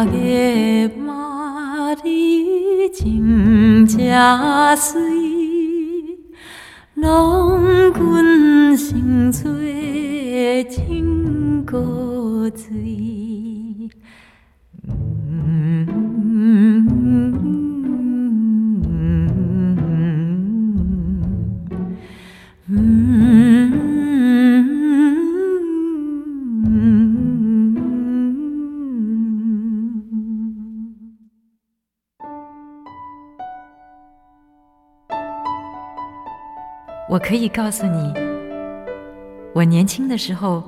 个马里真正水，郎君心做真古锥。我可以告诉你，我年轻的时候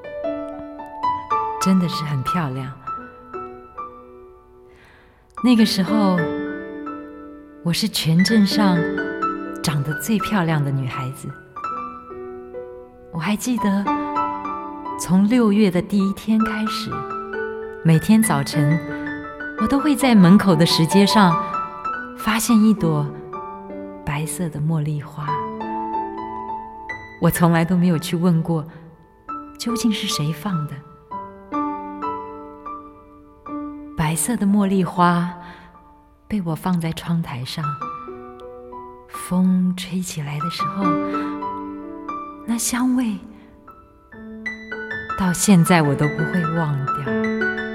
真的是很漂亮。那个时候，我是全镇上长得最漂亮的女孩子。我还记得，从6月的第1天开始，每天早晨，我都会在门口的石阶上发现一朵白色的茉莉花。我从来都没有去问过，究竟是谁放的。白色的茉莉花被我放在窗台上，风吹起来的时候，那香味到现在我都不会忘掉。